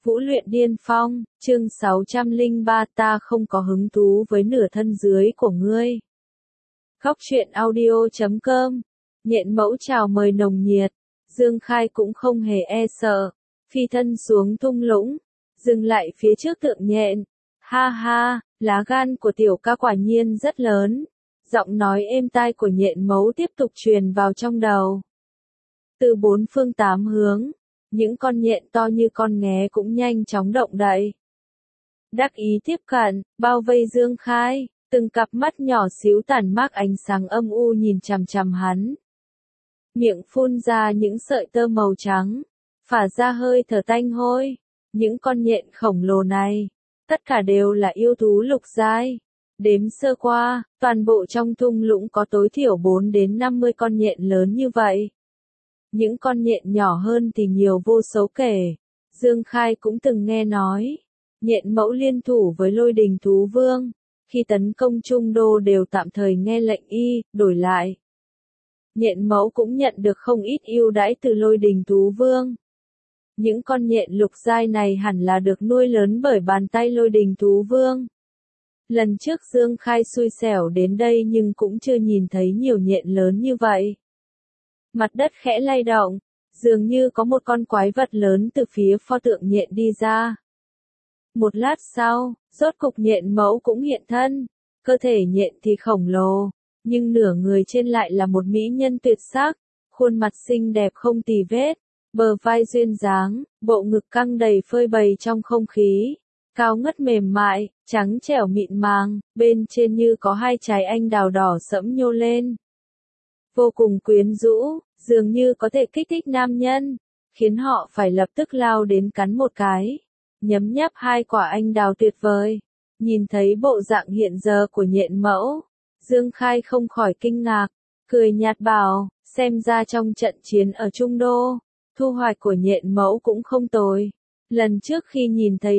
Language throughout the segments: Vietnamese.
Vũ luyện điên phong, chương 603 ta không có hứng thú với nửa thân dưới của ngươi. Góc truyện audio.com. Nhện mẫu chào mời nồng nhiệt. Dương Khai cũng không hề e sợ. Phi thân xuống thung lũng. Dừng lại phía trước tượng nhện. Ha ha, lá gan của tiểu ca quả nhiên rất lớn. Giọng nói êm tai của nhện mẫu tiếp tục truyền vào trong đầu. Từ bốn phương tám hướng. Những con nhện to như con nghé cũng nhanh chóng động đậy. Đắc ý tiếp cận, bao vây Dương Khai, từng cặp mắt nhỏ xíu tản mát ánh sáng âm u nhìn chằm chằm hắn. Miệng phun ra những sợi tơ màu trắng, phả ra hơi thở tanh hôi. Những con nhện khổng lồ này, tất cả đều là yêu thú lục giai. Đếm sơ qua, toàn bộ trong thung lũng có tối thiểu 4 đến 50 con nhện lớn như vậy. Những con nhện nhỏ hơn thì nhiều vô số kể. Dương Khai cũng từng nghe nói, nhện mẫu liên thủ với Lôi Đình Thú Vương, khi tấn công Trung Đô đều tạm thời nghe lệnh y, đổi lại. Nhện mẫu cũng nhận được không ít ưu đãi từ Lôi Đình Thú Vương. Những con nhện lục giai này hẳn là được nuôi lớn bởi bàn tay Lôi Đình Thú Vương. Lần trước Dương Khai xui xẻo đến đây nhưng cũng chưa nhìn thấy nhiều nhện lớn như vậy. Mặt đất khẽ lay động, dường như có một con quái vật lớn từ phía pho tượng nhện đi ra. Một lát sau, rốt cục nhện mẫu cũng hiện thân, cơ thể nhện thì khổng lồ, nhưng nửa người trên lại là một mỹ nhân tuyệt sắc, khuôn mặt xinh đẹp không tì vết, bờ vai duyên dáng, bộ ngực căng đầy phơi bày trong không khí, cao ngất mềm mại, trắng trẻo mịn màng, bên trên như có hai trái anh đào đỏ sẫm nhô lên. Vô cùng quyến rũ, dường như có thể kích thích nam nhân, khiến họ phải lập tức lao đến cắn một cái, nhấm nháp hai quả anh đào tuyệt vời. Nhìn thấy bộ dạng hiện giờ của nhện mẫu, Dương Khai không khỏi kinh ngạc, cười nhạt bảo, xem ra trong trận chiến ở Trung Đô, thu hoạch của nhện mẫu cũng không tồi. Lần trước khi nhìn thấy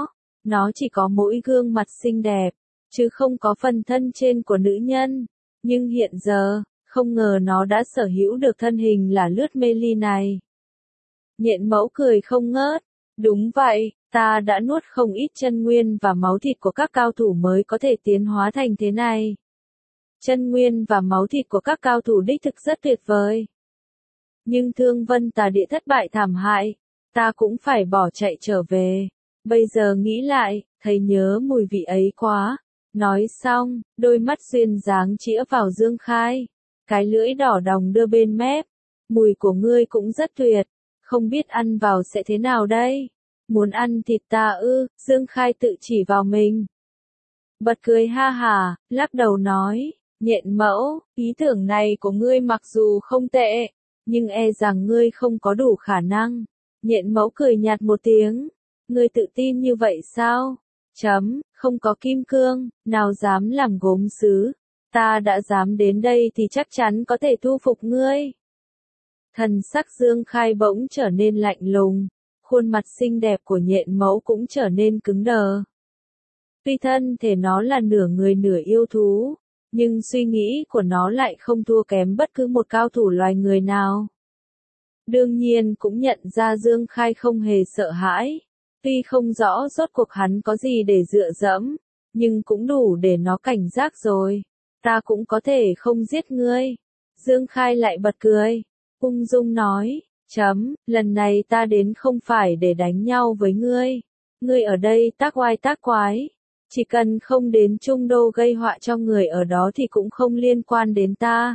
nó chỉ có mỗi gương mặt xinh đẹp, chứ không có phần thân trên của nữ nhân, nhưng hiện giờ, không ngờ nó đã sở hữu được thân hình là lướt mê ly này. Nhện mẫu cười không ngớt, đúng vậy, ta đã nuốt không ít chân nguyên và máu thịt của các cao thủ mới có thể tiến hóa thành thế này. Chân nguyên và máu thịt của các cao thủ đích thực rất tuyệt vời. Nhưng Thương Vân Tà Địa thất bại thảm hại, ta cũng phải bỏ chạy trở về. Bây giờ nghĩ lại, thấy nhớ mùi vị ấy quá. Nói xong, đôi mắt duyên dáng chĩa vào Dương Khai. Cái lưỡi đỏ đòng đưa bên mép. Mùi của ngươi cũng rất tuyệt. Không biết ăn vào sẽ thế nào đây? Muốn ăn thịt ta ư? Dương Khai tự chỉ vào mình. Bật cười ha hả, lắc đầu nói. Nhện mẫu, ý tưởng này của ngươi mặc dù không tệ, nhưng e rằng ngươi không có đủ khả năng. Nhện mẫu cười nhạt một tiếng. Ngươi tự tin như vậy sao? Không có kim cương, nào dám làm gốm sứ. Ta đã dám đến đây thì chắc chắn có thể thu phục ngươi. Thần sắc Dương Khai bỗng trở nên lạnh lùng, khuôn mặt xinh đẹp của nhện mẫu cũng trở nên cứng đờ. Tuy thân thể nó là nửa người nửa yêu thú, nhưng suy nghĩ của nó lại không thua kém bất cứ một cao thủ loài người nào. Đương nhiên cũng nhận ra Dương Khai không hề sợ hãi, tuy không rõ rốt cuộc hắn có gì để dựa dẫm, nhưng cũng đủ để nó cảnh giác rồi. Ta cũng có thể không giết ngươi. Dương Khai lại bật cười, ung dung nói, lần này ta đến không phải để đánh nhau với ngươi. Ngươi ở đây tác oai tác quái. Chỉ cần không đến Trung Đô gây họa cho người ở đó thì cũng không liên quan đến ta.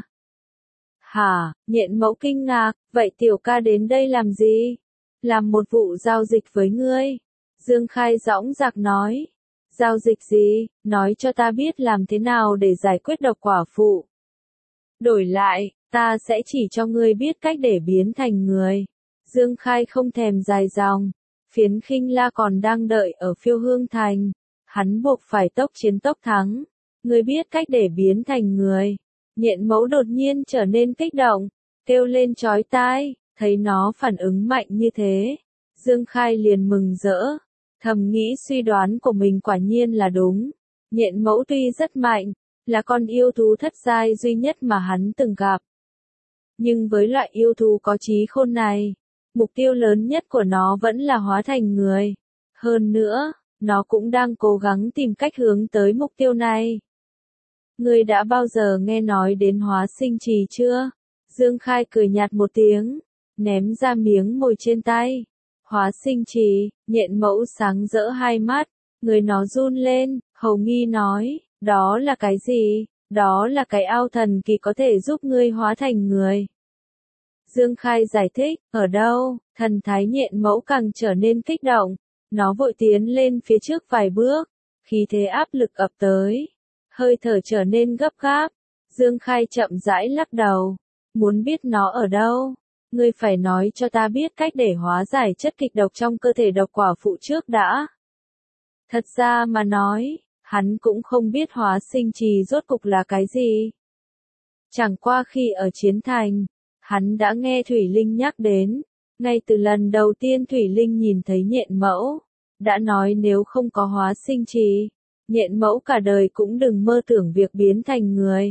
Hả, nhện mẫu kinh ngạc, vậy tiểu ca đến đây làm gì? Làm một vụ giao dịch với ngươi. Dương Khai dõng dạc nói. Giao dịch gì, nói cho ta biết làm thế nào để giải quyết độc quả phụ. Đổi lại, ta sẽ chỉ cho ngươi biết cách để biến thành người. Dương Khai không thèm dài dòng, Phiến Khinh La còn đang đợi ở Phiêu Hương Thành. Hắn buộc phải tốc chiến tốc thắng. Ngươi biết cách để biến thành người. Nhện mẫu đột nhiên trở nên kích động, kêu lên chói tai, thấy nó phản ứng mạnh như thế. Dương Khai liền mừng rỡ. Thầm nghĩ suy đoán của mình quả nhiên là đúng. Nhện mẫu tuy rất mạnh, là con yêu thú thất giai duy nhất mà hắn từng gặp. Nhưng với loại yêu thú có trí khôn này, Mục tiêu lớn nhất của nó vẫn là hóa thành người. Hơn nữa, nó cũng đang cố gắng tìm cách hướng tới mục tiêu này. Ngươi đã bao giờ nghe nói đến hóa sinh trì chưa? Dương Khai cười nhạt một tiếng, ném ra miếng mồi trên tay. Hóa sinh trì, Nhện Mẫu sáng rỡ hai mắt, người nó run lên, hầu nghi nói, đó là cái gì? Đó là cái ao thần kỳ có thể giúp ngươi hóa thành người. Dương Khai giải thích, ở đâu? Thần thái Nhện Mẫu càng trở nên kích động, nó vội tiến lên phía trước vài bước, khí thế áp lực ập tới, hơi thở trở nên gấp gáp. Dương Khai chậm rãi lắc đầu, muốn biết nó ở đâu? Ngươi phải nói cho ta biết cách để hóa giải chất kịch độc trong cơ thể độc quả phụ trước đã. Thật ra mà nói, hắn cũng không biết hóa sinh trì rốt cục là cái gì. Chẳng qua khi ở chiến thành, hắn đã nghe Thủy Linh nhắc đến, ngay từ lần đầu tiên Thủy Linh nhìn thấy Nhện Mẫu, đã nói nếu không có hóa sinh trì, Nhện Mẫu cả đời cũng đừng mơ tưởng việc biến thành người.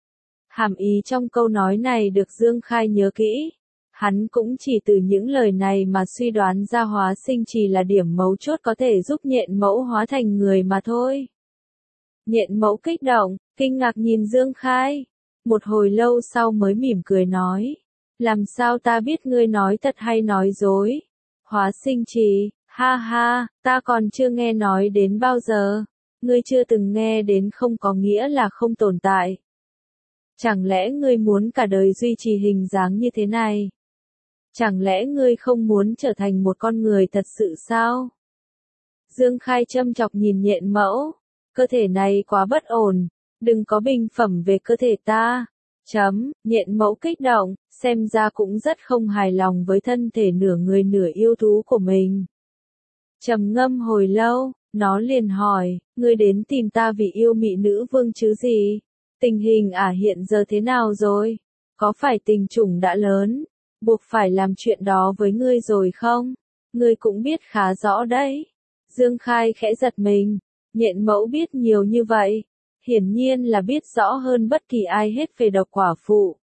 Hàm ý trong câu nói này được Dương Khai nhớ kỹ. Hắn cũng chỉ từ những lời này mà suy đoán ra hóa sinh trì là điểm mấu chốt có thể giúp Nhện Mẫu hóa thành người mà thôi. Nhện Mẫu kích động, kinh ngạc nhìn Dương Khai. Một hồi lâu sau mới mỉm cười nói. Làm sao ta biết ngươi nói thật hay nói dối? Hóa sinh trì, ha ha, ta còn chưa nghe nói đến bao giờ. Ngươi chưa từng nghe đến không có nghĩa là không tồn tại. Chẳng lẽ ngươi muốn cả đời duy trì hình dáng như thế này? Chẳng lẽ ngươi không muốn trở thành một con người thật sự sao? Dương Khai châm chọc nhìn Nhện Mẫu. Cơ thể này quá bất ổn. Đừng có bình phẩm về cơ thể ta. Nhện Mẫu kích động, xem ra cũng rất không hài lòng với thân thể nửa người nửa yêu thú của mình. Trầm ngâm hồi lâu, nó liền hỏi, ngươi đến tìm ta vì yêu mị nữ vương chứ gì? Tình hình hiện giờ thế nào rồi? Có phải tình chủng đã lớn, buộc phải làm chuyện đó với ngươi rồi không? Ngươi cũng biết khá rõ đấy. Dương Khai khẽ giật mình, Nhện Mẫu biết nhiều như vậy, hiển nhiên là biết rõ hơn bất kỳ ai hết về độc quả phụ.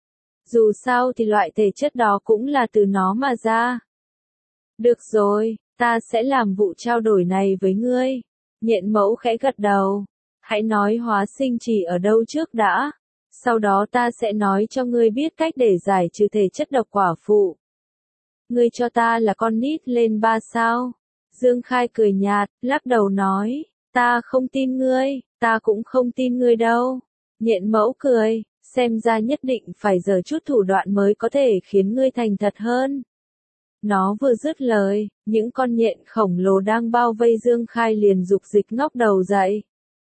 Dù sao thì loại thể chất đó cũng là từ nó mà ra. Được rồi, ta sẽ làm vụ trao đổi này với ngươi. Nhện Mẫu khẽ gật đầu. Hãy nói hóa sinh trì ở đâu trước đã. Sau đó ta sẽ nói cho ngươi biết cách để giải trừ thể chất độc quả phụ. Ngươi cho ta là con nít lên 3 sao? Dương Khai cười nhạt, lắc đầu nói, ta không tin ngươi, ta cũng không tin ngươi đâu. Nhện Mẫu cười, xem ra nhất định phải giở chút thủ đoạn mới có thể khiến ngươi thành thật hơn. Nó vừa dứt lời, những con nhện khổng lồ đang bao vây Dương Khai liền dục dịch ngóc đầu dậy.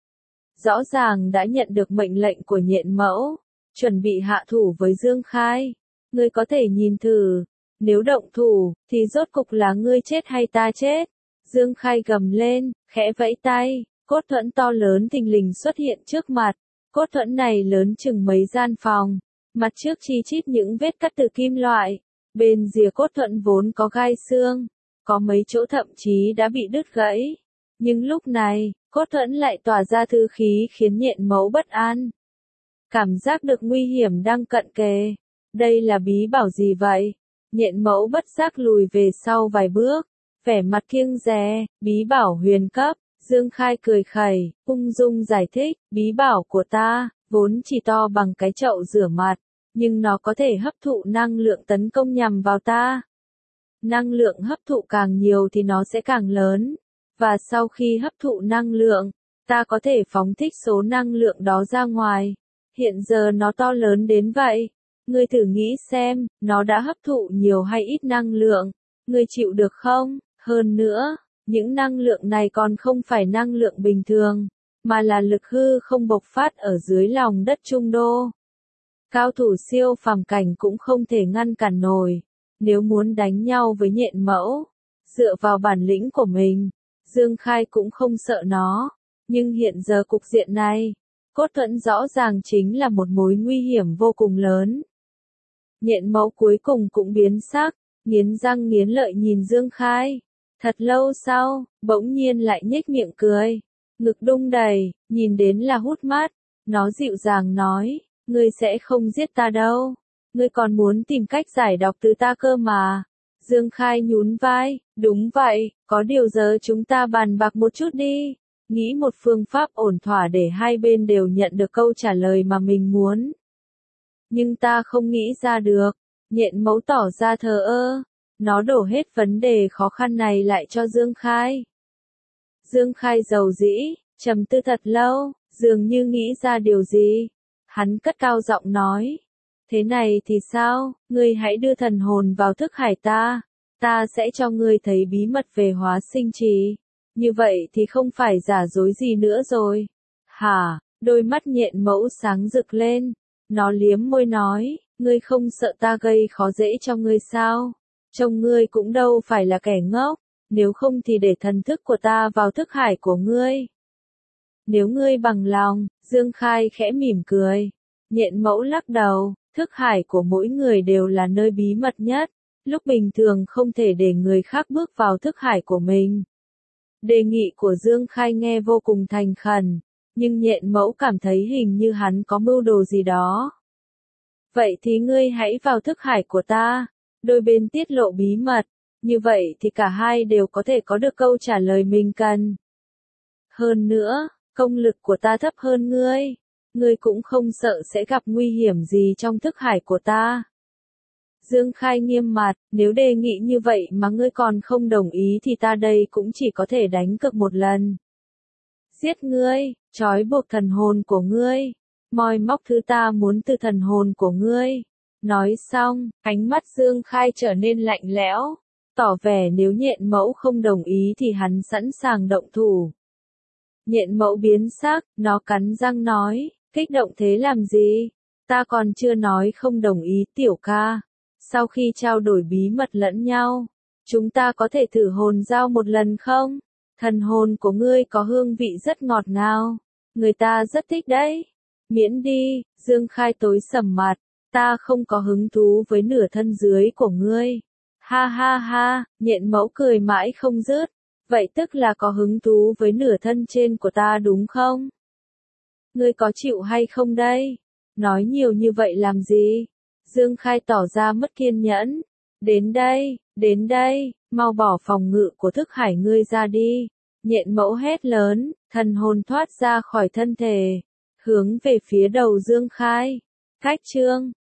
Rõ ràng đã nhận được mệnh lệnh của Nhện Mẫu, chuẩn bị hạ thủ với Dương Khai. Ngươi có thể nhìn thử, nếu động thủ, thì rốt cục là ngươi chết hay ta chết? Dương Khai gầm lên, khẽ vẫy tay, cốt thuẫn to lớn thình lình xuất hiện trước mặt. Cốt thuẫn này lớn chừng mấy gian phòng, mặt trước chi chít những vết cắt từ kim loại. Bên rìa cốt thuẫn vốn có gai xương, có mấy chỗ thậm chí đã bị đứt gãy. Nhưng lúc này, cốt thuẫn lại tỏa ra thư khí khiến Nhện Mẫu bất an. Cảm giác được nguy hiểm đang cận kề. Đây là bí bảo gì vậy? Nhện Mẫu bất giác lùi về sau vài bước, vẻ mặt kiêng dè, bí bảo huyền cấp. Dương Khai cười khẩy, ung dung giải thích, bí bảo của ta, vốn chỉ to bằng cái chậu rửa mặt, nhưng nó có thể hấp thụ năng lượng tấn công nhằm vào ta. Năng lượng hấp thụ càng nhiều thì nó sẽ càng lớn, và sau khi hấp thụ năng lượng, ta có thể phóng thích số năng lượng đó ra ngoài. Hiện giờ nó to lớn đến vậy, ngươi thử nghĩ xem, nó đã hấp thụ nhiều hay ít năng lượng, ngươi chịu được không? Hơn nữa, những năng lượng này còn không phải năng lượng bình thường, mà là lực hư không bộc phát ở dưới lòng đất Trung Đô. Cao thủ siêu phàm cảnh cũng không thể ngăn cản nổi, nếu muốn đánh nhau với Nhện Mẫu, dựa vào bản lĩnh của mình, Dương Khai cũng không sợ nó, nhưng hiện giờ cục diện này, cốt thuẫn rõ ràng chính là một mối nguy hiểm vô cùng lớn. Nhện Mẫu cuối cùng cũng biến sắc, nghiến răng nghiến lợi nhìn Dương Khai. Thật lâu sau, bỗng nhiên lại nhếch miệng cười, ngực đung đầy, nhìn đến là hút mắt, nó dịu dàng nói, ngươi sẽ không giết ta đâu, ngươi còn muốn tìm cách giải độc từ ta cơ mà. Dương Khai nhún vai, đúng vậy, có điều giờ chúng ta bàn bạc một chút đi. Nghĩ một phương pháp ổn thỏa để hai bên đều nhận được câu trả lời mà mình muốn. Nhưng ta không nghĩ ra được. Nhện mẫu tỏ ra thờ ơ. Nó đổ hết vấn đề khó khăn này lại cho Dương Khai. Dương Khai dầu dĩ, trầm tư thật lâu, dường như nghĩ ra điều gì. Hắn cất cao giọng nói. Thế này thì sao, ngươi hãy đưa thần hồn vào thức hải ta. Ta sẽ cho ngươi thấy bí mật về hóa sinh trì. Như vậy thì không phải giả dối gì nữa rồi. Hả, đôi mắt nhện mẫu sáng rực lên. Nó liếm môi nói, ngươi không sợ ta gây khó dễ cho ngươi sao? Trông ngươi cũng đâu phải là kẻ ngốc. Nếu không thì để thần thức của ta vào thức hải của ngươi. Nếu ngươi bằng lòng, Dương Khai khẽ mỉm cười. Nhện mẫu lắc đầu, thức hải của mỗi người đều là nơi bí mật nhất. Lúc bình thường không thể để người khác bước vào thức hải của mình. Đề nghị của Dương Khai nghe vô cùng thành khẩn, nhưng nhện mẫu cảm thấy hình như hắn có mưu đồ gì đó. Vậy thì ngươi hãy vào thức hải của ta, đôi bên tiết lộ bí mật, như vậy thì cả hai đều có thể có được câu trả lời mình cần. Hơn nữa, công lực của ta thấp hơn ngươi, ngươi cũng không sợ sẽ gặp nguy hiểm gì trong thức hải của ta. Dương Khai nghiêm mặt, nếu đề nghị như vậy mà ngươi còn không đồng ý thì ta đây cũng chỉ có thể đánh cược một lần. Giết ngươi, trói buộc thần hồn của ngươi, moi móc thứ ta muốn từ thần hồn của ngươi. Nói xong, ánh mắt Dương Khai trở nên lạnh lẽo, tỏ vẻ nếu nhện mẫu không đồng ý thì hắn sẵn sàng động thủ. Nhện mẫu biến sắc, nó cắn răng nói, kích động thế làm gì? Ta còn chưa nói không đồng ý tiểu ca. Sau khi trao đổi bí mật lẫn nhau, chúng ta có thể thử hồn giao một lần không? Thần hồn của ngươi có hương vị rất ngọt ngào. Người ta rất thích đấy. Miễn đi, Dương Khai tối sầm mặt. Ta không có hứng thú với nửa thân dưới của ngươi. Ha ha ha, nhện mẫu cười mãi không dứt. Vậy tức là có hứng thú với nửa thân trên của ta đúng không? Ngươi có chịu hay không đây? Nói nhiều như vậy làm gì? Dương Khai tỏ ra mất kiên nhẫn. Đến đây, mau bỏ phòng ngự của thức hải ngươi ra đi. Nhện mẫu hét lớn, thần hồn thoát ra khỏi thân thể, hướng về phía đầu Dương Khai. Cách chương